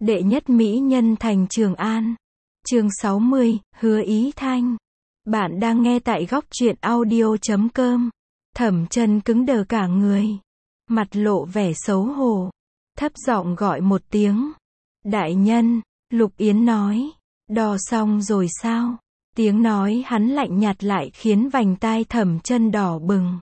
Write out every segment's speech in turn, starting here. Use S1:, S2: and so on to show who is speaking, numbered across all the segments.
S1: Đệ nhất mỹ nhân thành Trường An. Chương 60, Hứa Ý Thanh. Bạn đang nghe tại góc truyện audio.com. Thẩm Chân cứng đờ cả người, mặt lộ vẻ xấu hổ, thấp giọng gọi một tiếng. Đại nhân, Lục Yến nói. Đo xong rồi sao? Tiếng nói hắn lạnh nhạt lại khiến vành tai Thẩm Chân đỏ bừng.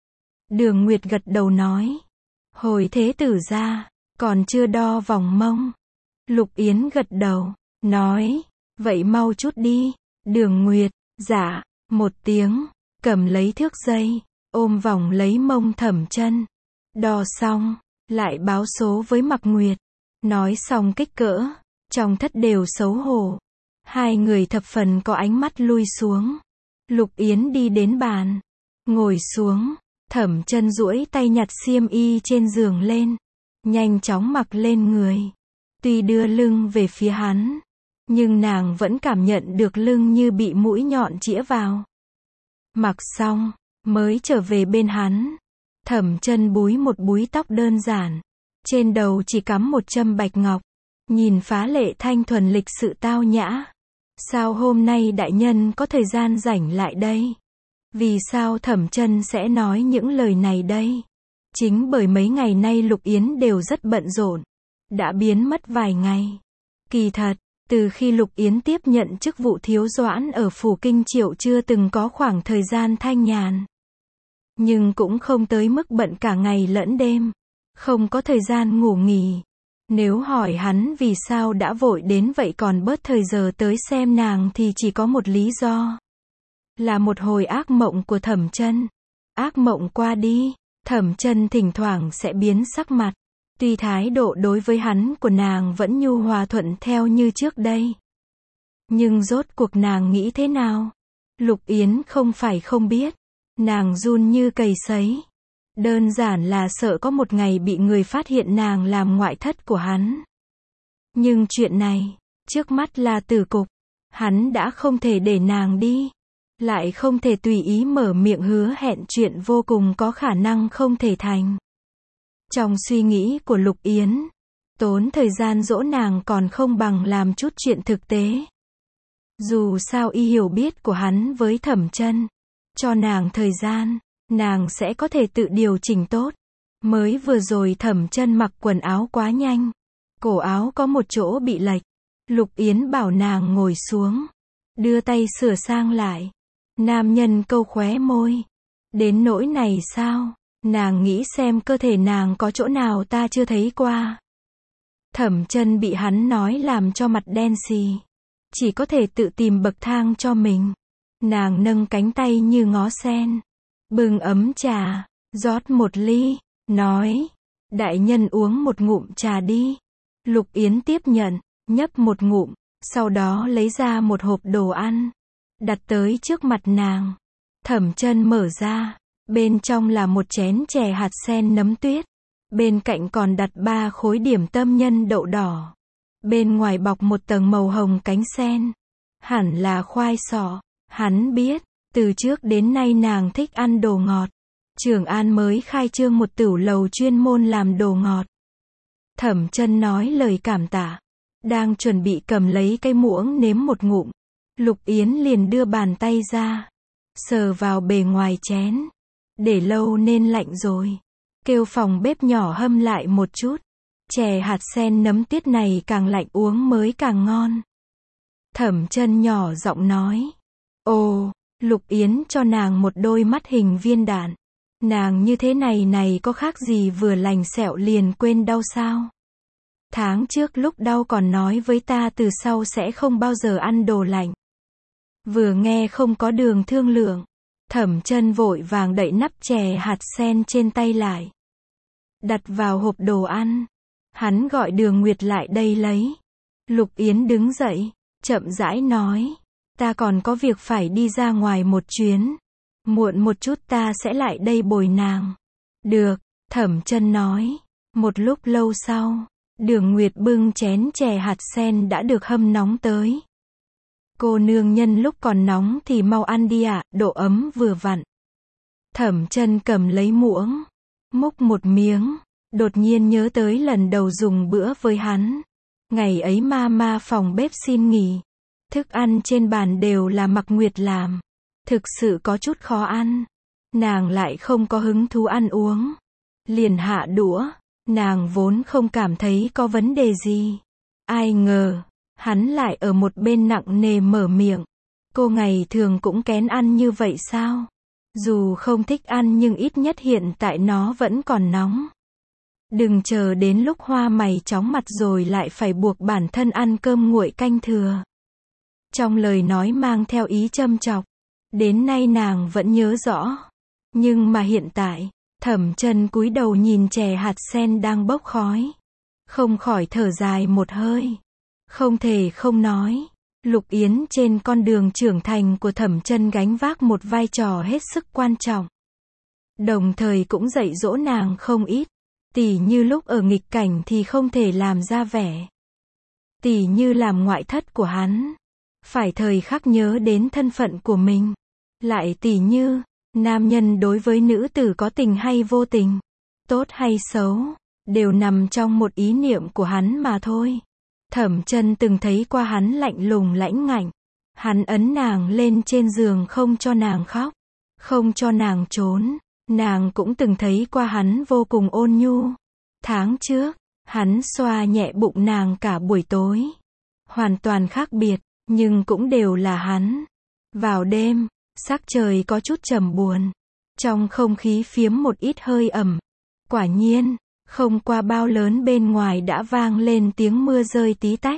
S1: Đường Nguyệt gật đầu nói. Hồi thế tử ra, còn chưa đo vòng mông. Lục Yến gật đầu, nói. Vậy mau chút đi. Đường Nguyệt, dạ, một tiếng, cầm lấy thước dây, ôm vòng lấy mông Thẩm Chân. Đo xong, lại báo số với Mặc Nguyệt. Nói xong kích cỡ, trong thất đều xấu hổ. Hai người thập phần có ánh mắt lui xuống. Lục Yến đi đến bàn, ngồi xuống. Thẩm Chân duỗi tay nhặt xiêm y trên giường lên, nhanh chóng mặc lên người. Tuy đưa lưng về phía hắn, nhưng nàng vẫn cảm nhận được lưng như bị mũi nhọn chĩa vào. Mặc xong, mới trở về bên hắn. Thẩm Chân búi một búi tóc đơn giản, trên đầu chỉ cắm một châm bạch ngọc, nhìn phá lệ thanh thuần lịch sự tao nhã. Sao hôm nay đại nhân có thời gian rảnh lại đây? Vì sao Thẩm Chân sẽ nói những lời này đây? Chính bởi mấy ngày nay Lục Yến đều rất bận rộn, đã biến mất vài ngày. Kỳ thật, từ khi Lục Yến tiếp nhận chức vụ thiếu doãn ở phủ Kinh Triệu chưa từng có khoảng thời gian thanh nhàn. Nhưng cũng không tới mức bận cả ngày lẫn đêm, không có thời gian ngủ nghỉ. Nếu hỏi hắn vì sao đã vội đến vậy còn bớt thời giờ tới xem nàng thì chỉ có một lý do. Là một hồi ác mộng của Thẩm Chân. Ác mộng qua đi, Thẩm Chân thỉnh thoảng sẽ biến sắc mặt. Tuy thái độ đối với hắn của nàng vẫn nhu hòa thuận theo như trước đây. Nhưng rốt cuộc nàng nghĩ thế nào? Lục Yến không phải không biết. Nàng run như cầy sấy. Đơn giản là sợ có một ngày bị người phát hiện nàng làm ngoại thất của hắn. Nhưng chuyện này, trước mắt là tử cục. Hắn đã không thể để nàng đi. Lại không thể tùy ý mở miệng hứa hẹn chuyện vô cùng có khả năng không thể thành. Trong suy nghĩ của Lục Yến, tốn thời gian dỗ nàng còn không bằng làm chút chuyện thực tế. Dù sao y hiểu biết của hắn với Thẩm Chân, cho nàng thời gian, nàng sẽ có thể tự điều chỉnh tốt. Mới vừa rồi Thẩm Chân mặc quần áo quá nhanh, cổ áo có một chỗ bị lệch. Lục Yến bảo nàng ngồi xuống, đưa tay sửa sang lại. Nam nhân câu khóe môi. Đến nỗi này sao? Nàng nghĩ xem cơ thể nàng có chỗ nào ta chưa thấy qua. Thẩm Chân bị hắn nói làm cho mặt đen xì. Chỉ có thể tự tìm bậc thang cho mình. Nàng nâng cánh tay như ngó sen, bưng ấm trà, rót một ly, nói. Đại nhân uống một ngụm trà đi. Lục Yến tiếp nhận, nhấp một ngụm, sau đó lấy ra một hộp đồ ăn, đặt tới trước mặt nàng. Thẩm Chân mở ra. Bên trong là một chén chè hạt sen nấm tuyết. Bên cạnh còn đặt 3 khối điểm tâm nhân đậu đỏ. Bên ngoài bọc một tầng màu hồng cánh sen. Hẳn là khoai sọ. Hắn biết, từ trước đến nay nàng thích ăn đồ ngọt. Trường An mới khai trương một tửu lầu chuyên môn làm đồ ngọt. Thẩm Chân nói lời cảm tạ, đang chuẩn bị cầm lấy cái muỗng nếm một ngụm. Lục Yến liền đưa bàn tay ra, sờ vào bề ngoài chén. Để lâu nên lạnh rồi. Kêu phòng bếp nhỏ hâm lại một chút. Chè hạt sen nấm tuyết này càng lạnh uống mới càng ngon. Thẩm Chân nhỏ giọng nói. Ồ, Lục Yến cho nàng một đôi mắt hình viên đạn. Nàng như thế này có khác gì vừa lành sẹo liền quên đau sao? Tháng trước lúc đau còn nói với ta từ sau sẽ không bao giờ ăn đồ lạnh. Vừa nghe không có đường thương lượng. Thẩm Chân vội vàng đậy nắp chè hạt sen trên tay lại, đặt vào hộp đồ ăn. Hắn gọi Đường Nguyệt lại đây lấy. Lục Yến đứng dậy, chậm rãi nói. Ta còn có việc phải đi ra ngoài một chuyến. Muộn một chút ta sẽ lại đây bồi nàng. Được, Thẩm Chân nói. Một lúc lâu sau, Đường Nguyệt bưng chén chè hạt sen đã được hâm nóng tới. Cô nương nhân lúc còn nóng thì mau ăn đi ạ, độ ấm vừa vặn. Thẩm Chân cầm lấy muỗng, múc một miếng, đột nhiên nhớ tới lần đầu dùng bữa với hắn. Ngày ấy mama phòng bếp xin nghỉ. Thức ăn trên bàn đều là Mặc Nguyệt làm. Thực sự có chút khó ăn. Nàng lại không có hứng thú ăn uống. Liền hạ đũa. Nàng vốn không cảm thấy có vấn đề gì. Ai ngờ, hắn lại ở một bên nặng nề mở miệng. Cô ngày thường cũng kén ăn như vậy sao? Dù không thích ăn nhưng ít nhất hiện tại nó vẫn còn nóng. Đừng chờ đến lúc hoa mày chóng mặt rồi lại phải buộc bản thân ăn cơm nguội canh thừa. Trong lời nói mang theo ý châm chọc. Đến nay nàng vẫn nhớ rõ. Nhưng mà hiện tại, Thẩm Chân cúi đầu nhìn chè hạt sen đang bốc khói. Không khỏi thở dài một hơi. Không thể không nói. Lục Yến trên con đường trưởng thành của Thẩm Chân gánh vác một vai trò hết sức quan trọng. Đồng thời cũng dạy dỗ nàng không ít. Tỉ như lúc ở nghịch cảnh thì không thể làm ra vẻ. Tỉ như làm ngoại thất của hắn. Phải thời khắc nhớ đến thân phận của mình. Lại tỉ như, nam nhân đối với nữ tử có tình hay vô tình, tốt hay xấu, đều nằm trong một ý niệm của hắn mà thôi. Thẩm Chân từng thấy qua hắn lạnh lùng lãnh ngạnh. Hắn ấn nàng lên trên giường không cho nàng khóc, không cho nàng trốn. Nàng cũng từng thấy qua hắn vô cùng ôn nhu. Tháng trước, hắn xoa nhẹ bụng nàng cả buổi tối. Hoàn toàn khác biệt, nhưng cũng đều là hắn. Vào đêm, sắc trời có chút trầm buồn. Trong không khí phiếm một ít hơi ẩm. Quả nhiên, không qua bao lớn bên ngoài đã vang lên tiếng mưa rơi tí tách.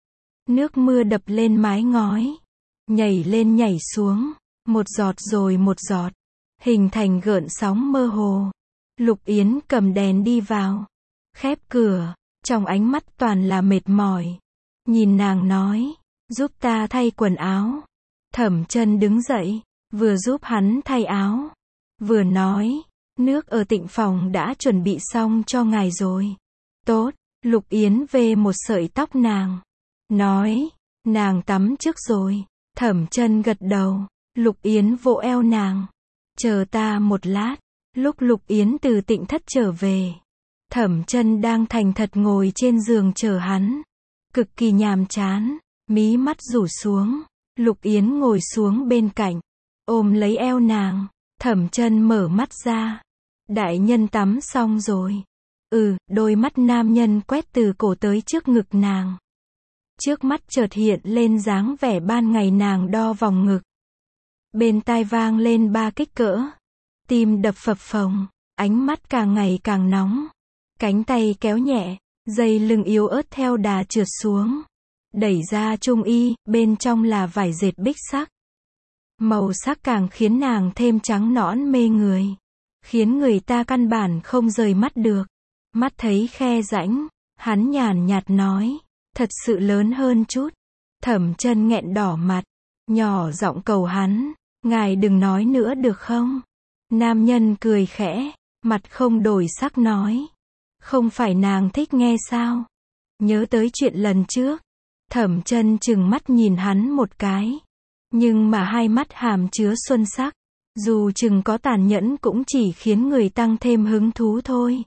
S1: Nước mưa đập lên mái ngói. Nhảy lên nhảy xuống. Một giọt rồi một giọt. Hình thành gợn sóng mơ hồ. Lục Yến cầm đèn đi vào. Khép cửa. Trong ánh mắt toàn là mệt mỏi. Nhìn nàng nói. Giúp ta thay quần áo. Thẩm Chân đứng dậy. Vừa giúp hắn thay áo. Vừa nói. Nước ở tịnh phòng đã chuẩn bị xong cho ngài rồi. Tốt. Lục Yến về một sợi tóc nàng. Nói. Nàng tắm trước rồi. Thẩm Chân gật đầu. Lục Yến vỗ eo nàng. Chờ ta một lát. Lúc Lục Yến từ Tịnh thất trở về. Thẩm Chân đang thành thật ngồi trên giường chờ hắn. Cực kỳ nhàm chán. Mí mắt rủ xuống. Lục Yến ngồi xuống bên cạnh. Ôm lấy eo nàng. Thẩm Chân mở mắt ra. Đại nhân tắm xong rồi. Đôi mắt nam nhân quét từ cổ tới trước ngực nàng. Trước mắt chợt hiện lên dáng vẻ ban ngày nàng đo vòng ngực. Bên tai vang lên 3 kích cỡ. Tim đập phập phồng. Ánh mắt càng ngày càng nóng. Cánh tay kéo nhẹ. Dây lưng yếu ớt theo đà trượt xuống. Đẩy ra trung y. Bên trong là vải dệt bích sắc. Màu sắc càng khiến nàng thêm trắng nõn mê người. Khiến người ta căn bản không rời mắt được. Mắt thấy khe rãnh. Hắn nhàn nhạt nói. Thật sự lớn hơn chút. Thẩm Chân nghẹn đỏ mặt. Nhỏ giọng cầu hắn. Ngài đừng nói nữa được không? Nam nhân cười khẽ. Mặt không đổi sắc nói. Không phải nàng thích nghe sao? Nhớ tới chuyện lần trước. Thẩm Chân trừng mắt nhìn hắn một cái. Nhưng mà hai mắt hàm chứa xuân sắc. Dù chừng có tàn nhẫn cũng chỉ khiến người tăng thêm hứng thú thôi.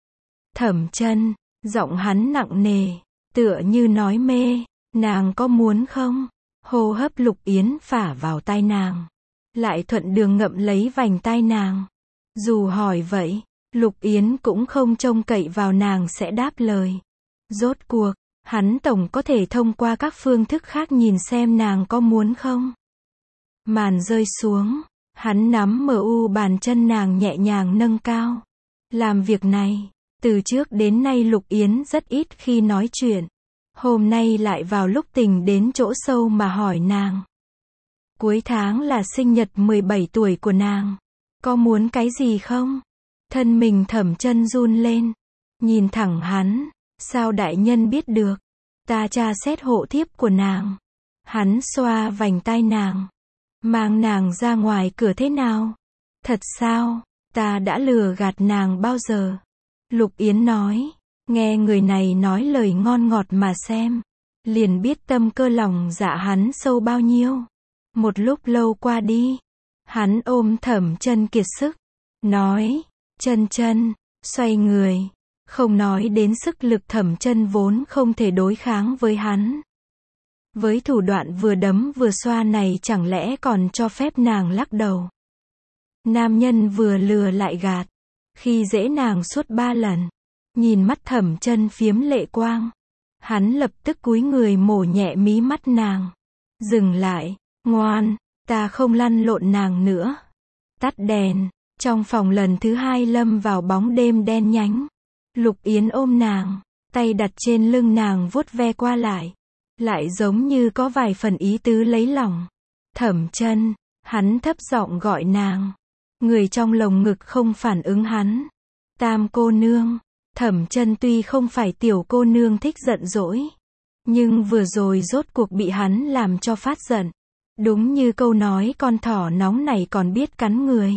S1: Thẩm Chân, giọng hắn nặng nề, tựa như nói mê. Nàng có muốn không? Hô hấp Lục Yến phả vào tai nàng. Lại thuận đường ngậm lấy vành tai nàng. Dù hỏi vậy, Lục Yến cũng không trông cậy vào nàng sẽ đáp lời. Rốt cuộc, hắn tổng có thể thông qua các phương thức khác nhìn xem nàng có muốn không. Màn rơi xuống, hắn nắm bàn chân nàng nhẹ nhàng nâng cao. Làm việc này, từ trước đến nay Lục Yến rất ít khi nói chuyện. Hôm nay lại vào lúc tình đến chỗ sâu mà hỏi nàng. Cuối tháng là sinh nhật 17 tuổi của nàng. Có muốn cái gì không? Thân mình Thẩm Chân run lên. Nhìn thẳng hắn. Sao đại nhân biết được? Ta tra xét hộ thiếp của nàng. Hắn xoa vành tai nàng. Mang nàng ra ngoài cửa thế nào? Thật sao? Ta đã lừa gạt nàng bao giờ? Lục Yến nói. Nghe người này nói lời ngon ngọt mà xem. Liền biết tâm cơ lòng dạ hắn sâu bao nhiêu. Một lúc lâu qua đi. Hắn ôm Thẩm Chân kiệt sức. Nói. Chân Chân. Xoay người. Không nói đến sức lực Thẩm Chân vốn không thể đối kháng với hắn. Với thủ đoạn vừa đấm vừa xoa này chẳng lẽ còn cho phép nàng lắc đầu. Nam nhân vừa lừa lại gạt, khi dễ nàng suốt 3 lần. Nhìn mắt Thẩm Chân phiếm lệ quang, hắn lập tức cúi người mổ nhẹ mí mắt nàng. Dừng lại, ngoan, ta không lăn lộn nàng nữa. Tắt đèn, trong phòng lần thứ 2 lâm vào bóng đêm đen nhánh. Lục Yến ôm nàng, tay đặt trên lưng nàng vuốt ve qua lại. Lại giống như có vài phần ý tứ lấy lòng. Thẩm Chân, hắn thấp giọng gọi nàng. Người trong lồng ngực không phản ứng hắn. Tam cô nương. Thẩm Chân tuy không phải tiểu cô nương thích giận dỗi, nhưng vừa rồi rốt cuộc bị hắn làm cho phát giận. Đúng như câu nói con thỏ nóng này còn biết cắn người.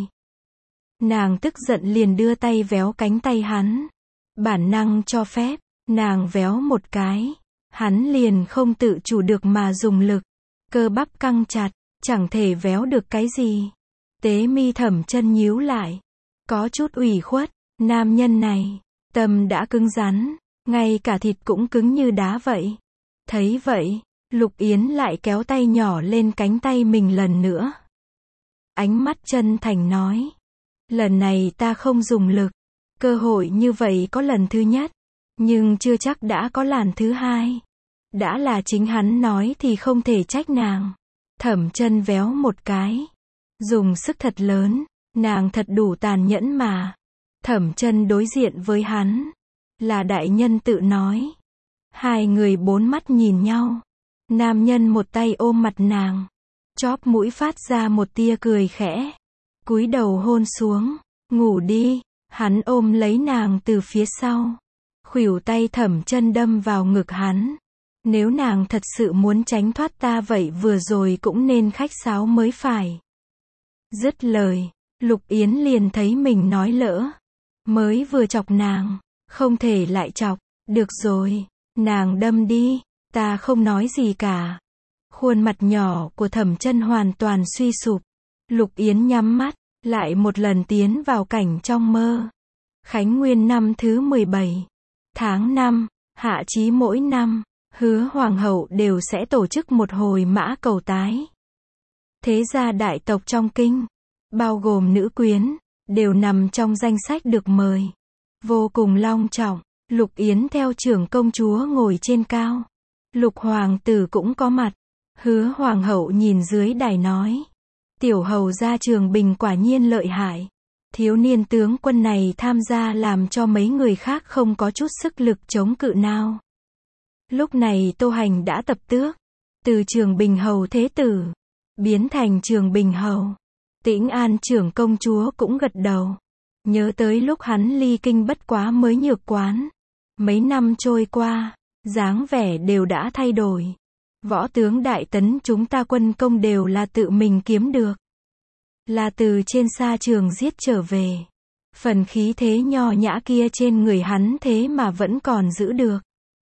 S1: Nàng tức giận liền đưa tay véo cánh tay hắn. Bản năng cho phép, nàng véo một cái. Hắn liền không tự chủ được mà dùng lực. Cơ bắp căng chặt, chẳng thể véo được cái gì. Tế mi Thẩm Chân nhíu lại. Có chút ủy khuất, nam nhân này, tâm đã cứng rắn, ngay cả thịt cũng cứng như đá vậy. Thấy vậy, Lục Yến lại kéo tay nhỏ lên cánh tay mình lần nữa. Ánh mắt chân thành nói. Lần này ta không dùng lực. Cơ hội như vậy có lần thứ nhất, nhưng chưa chắc đã có lần thứ 2. Đã là chính hắn nói thì không thể trách nàng. Thẩm Chân véo một cái. Dùng sức thật lớn, nàng thật đủ tàn nhẫn mà. Thẩm Chân đối diện với hắn. Là đại nhân tự nói. Hai người bốn mắt nhìn nhau. Nam nhân một tay ôm mặt nàng. Chóp mũi phát ra một tia cười khẽ. Cúi đầu hôn xuống. Ngủ đi. Hắn ôm lấy nàng từ phía sau. Khuỷu tay Thẩm Chân đâm vào ngực hắn. Nếu nàng thật sự muốn tránh thoát ta vậy vừa rồi cũng nên khách sáo mới phải. Dứt lời, Lục Yến liền thấy mình nói lỡ. Mới vừa chọc nàng, không thể lại chọc. Được rồi, nàng đâm đi, ta không nói gì cả. Khuôn mặt nhỏ của Thẩm Chân hoàn toàn suy sụp. Lục Yến nhắm mắt, lại một lần tiến vào cảnh trong mơ. Khánh Nguyên năm thứ 17, tháng 5, hạ chí mỗi năm, Hứa Hoàng hậu đều sẽ tổ chức một hồi mã cầu tái. Thế gia đại tộc trong kinh, bao gồm nữ quyến, đều nằm trong danh sách được mời. Vô cùng long trọng, Lục Yến theo trưởng công chúa ngồi trên cao. Lục hoàng tử cũng có mặt. Hứa Hoàng hậu nhìn dưới đài nói. Tiểu hầu gia Trường Bình quả nhiên lợi hại. Thiếu niên tướng quân này tham gia làm cho mấy người khác không có chút sức lực chống cự nào. Lúc này Tô Hành đã tập tước. Từ Trường Bình hầu thế tử, biến thành Trường Bình hầu. Tĩnh An trưởng công chúa cũng gật đầu. Nhớ tới lúc hắn ly kinh bất quá mới nhược quán. Mấy năm trôi qua, dáng vẻ đều đã thay đổi. Võ tướng đại tấn chúng ta quân công đều là tự mình kiếm được. Là từ trên sa trường giết trở về. Phần khí thế nho nhã kia trên người hắn thế mà vẫn còn giữ được.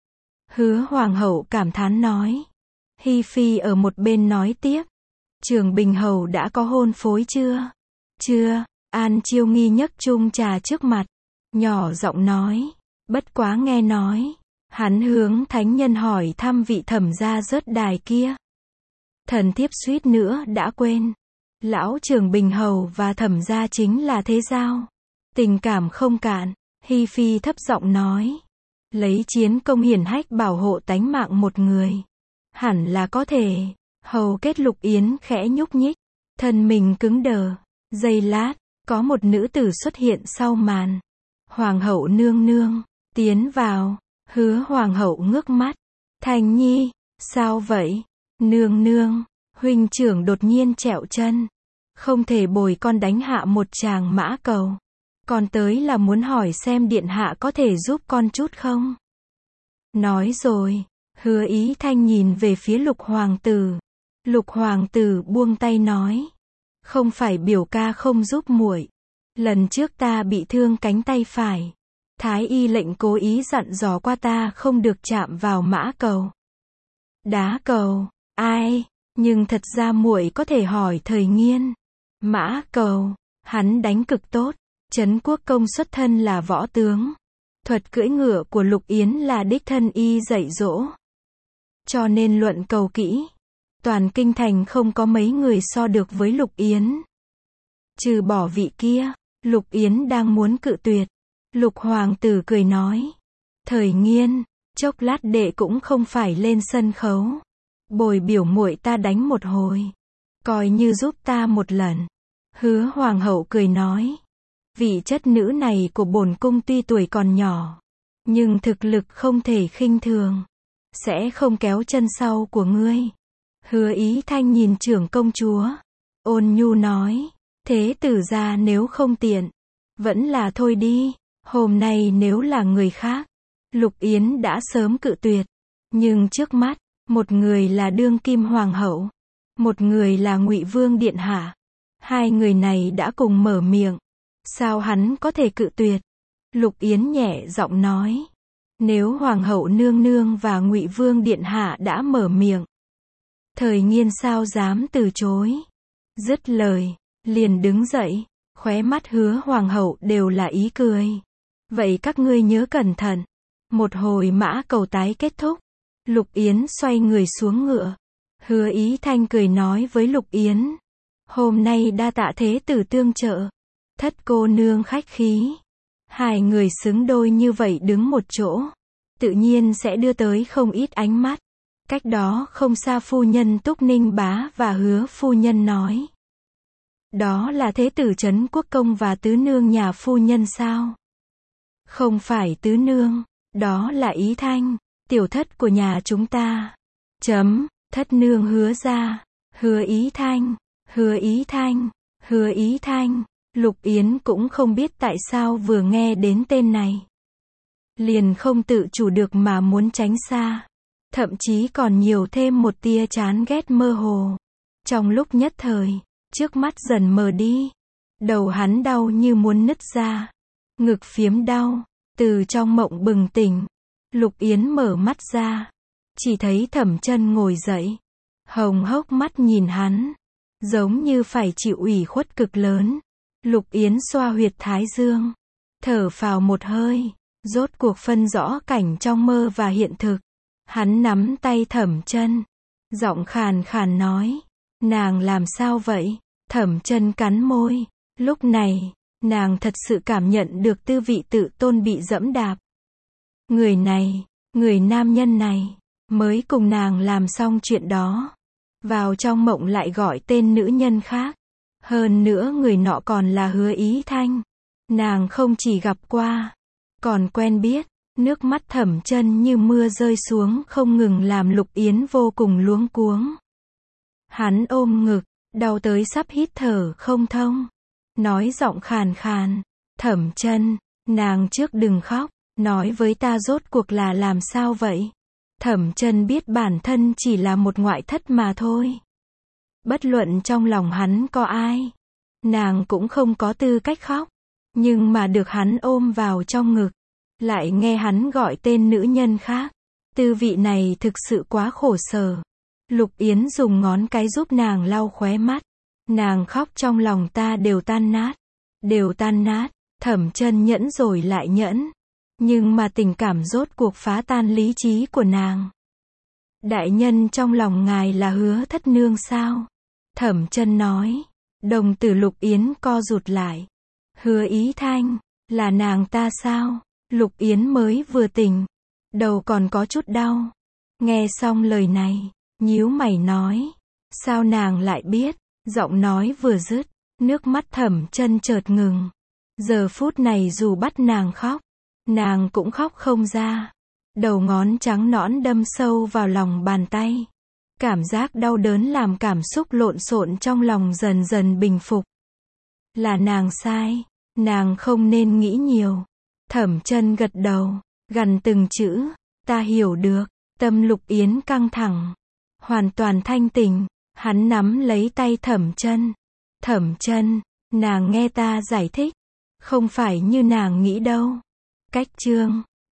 S1: Hứa Hoàng hậu cảm thán nói. Hi Phi ở một bên nói tiếp. Trường Bình hầu đã có hôn phối chưa? Chưa. An Chiêu Nghi nhấc chung trà trước mặt. Nhỏ giọng nói. Bất quá nghe nói. Hắn hướng thánh nhân hỏi thăm vị thẩm gia rớt đài kia. Thần thiếp suýt nữa đã quên. Lão Trường Bình hầu và thẩm gia chính là thế giao. Tình cảm không cạn. Hi Phi thấp giọng nói. Lấy chiến công hiển hách bảo hộ tánh mạng một người. Hẳn là có thể. Hầu kết Lục Yến khẽ nhúc nhích. Thân mình cứng đờ. Giây lát, có một nữ tử xuất hiện sau màn. Hoàng hậu nương nương, tiến vào. Hứa Hoàng hậu ngước mắt. Thành Nhi, sao vậy? Nương nương, huynh trưởng đột nhiên trẹo chân. Không thể bồi con đánh hạ một tràng mã cầu. Con tới là muốn hỏi xem điện hạ có thể giúp con chút không? Nói rồi, Hứa Ý Thanh nhìn về phía Lục hoàng tử. Lục hoàng tử buông tay nói. Không phải biểu ca không giúp muội. Lần trước ta bị thương cánh tay phải. Thái y lệnh cố ý dặn dò qua ta không được chạm vào mã cầu. Đá cầu, ai? Nhưng thật ra muội có thể hỏi Thời Nghiên. Mã cầu, hắn đánh cực tốt. Trấn Quốc công xuất thân là võ tướng. Thuật cưỡi ngựa của Lục Yến là đích thân y dạy dỗ. Cho nên luận cầu kỹ, toàn kinh thành không có mấy người so được với Lục Yến. Trừ bỏ vị kia, Lục Yến đang muốn cự tuyệt. Lục hoàng tử cười nói. Thời Nghiên, chốc lát đệ cũng không phải lên sân khấu. Bồi biểu muội ta đánh một hồi. Coi như giúp ta một lần. Hứa hoàng hậu cười nói. Vị chất nữ này của bổn cung tuy tuổi còn nhỏ, nhưng thực lực không thể khinh thường. Sẽ không kéo chân sau của ngươi. Hứa Ý Thanh nhìn trưởng công chúa. Ôn nhu nói. Thế tử gia nếu không tiện, vẫn là thôi đi. Hôm nay nếu là người khác, Lục Yến đã sớm cự tuyệt. Nhưng trước mắt, một người là đương kim hoàng hậu, một người là Ngụy Vương điện hạ. Hai người này đã cùng mở miệng. Sao hắn có thể cự tuyệt? Lục Yến nhẹ giọng nói. Nếu hoàng hậu nương nương và Ngụy Vương điện hạ đã mở miệng, Thời Nghiên sao dám từ chối? Dứt lời, liền đứng dậy, khóe mắt Hứa hoàng hậu đều là ý cười. Vậy các ngươi nhớ cẩn thận. Một hồi mã cầu tái kết thúc, Lục Yến xoay người xuống ngựa. Hứa Ý Thanh cười nói với Lục Yến. Hôm nay đa tạ thế tử tương trợ. Thất cô nương khách khí. Hai người xứng đôi như vậy đứng một chỗ, tự nhiên sẽ đưa tới không ít ánh mắt. Cách đó không xa phu nhân Túc Ninh Bá và Hứa phu nhân nói. Đó là thế tử Trấn Quốc công và tứ nương nhà phu nhân sao? Không phải tứ nương, đó là Ý Thanh, tiểu thất của nhà chúng ta. Thất nương Hứa gia, Hứa Ý Thanh, Hứa Ý Thanh, Hứa Ý Thanh. Lục Yến cũng không biết tại sao vừa nghe đến tên này, liền không tự chủ được mà muốn tránh xa. Thậm chí còn nhiều thêm một tia chán ghét mơ hồ. Trong lúc nhất thời, trước mắt dần mờ đi. Đầu hắn đau như muốn nứt ra. Ngực phiếm đau. Từ trong mộng bừng tỉnh, Lục Yến mở mắt ra. Chỉ thấy Thẩm Chân ngồi dậy, hồng hốc mắt nhìn hắn, giống như phải chịu ủy khuất cực lớn. Lục Yến xoa huyệt thái dương, thở phào một hơi, rốt cuộc phân rõ cảnh trong mơ và hiện thực. Hắn nắm tay Thẩm Chân, giọng khàn khàn nói, nàng làm sao vậy? Thẩm Chân cắn môi, lúc này, nàng thật sự cảm nhận được tư vị tự tôn bị dẫm đạp. Người này, người nam nhân này, mới cùng nàng làm xong chuyện đó, vào trong mộng lại gọi tên nữ nhân khác. Hơn nữa người nọ còn là Hứa Ý Thanh. Nàng không chỉ gặp qua, còn quen biết. Nước mắt Thẩm Chân như mưa rơi xuống không ngừng làm Lục Yến vô cùng luống cuống. Hắn ôm ngực, đau tới sắp hít thở không thông. Nói giọng khàn khàn, Thẩm Chân, nàng trước đừng khóc, nói với ta rốt cuộc là làm sao vậy? Thẩm Chân biết bản thân chỉ là một ngoại thất mà thôi. Bất luận trong lòng hắn có ai, nàng cũng không có tư cách khóc. Nhưng mà được hắn ôm vào trong ngực, lại nghe hắn gọi tên nữ nhân khác. Tư vị này thực sự quá khổ sở. Lục Yến dùng ngón cái giúp nàng lau khóe mắt. Nàng khóc trong lòng ta đều tan nát. Đều tan nát. Thẩm Chân nhẫn rồi lại nhẫn. Nhưng mà tình cảm rốt cuộc phá tan lý trí của nàng. Đại nhân trong lòng ngài là Hứa thất nương sao? Thẩm Chân nói. Đồng tử Lục Yến co rụt lại. Hứa Ý Thanh, là nàng ta sao? Lục Yến mới vừa tỉnh, đầu còn có chút đau. Nghe xong lời này, nhíu mày nói. Sao nàng lại biết? Giọng nói vừa dứt, nước mắt Thẩm Chân chợt ngừng. Giờ phút này dù bắt nàng khóc, nàng cũng khóc không ra. Đầu ngón trắng nõn đâm sâu vào lòng bàn tay. Cảm giác đau đớn làm cảm xúc lộn xộn trong lòng dần dần bình phục. Là nàng sai, nàng không nên nghĩ nhiều. Thẩm Chân gật đầu, gằn từng chữ, ta hiểu được. Tâm Lục Yến căng thẳng, hoàn toàn thanh tỉnh. Hắn nắm lấy tay Thẩm Chân. Thẩm Chân, nàng nghe ta giải thích, không phải như nàng nghĩ đâu. Cách chương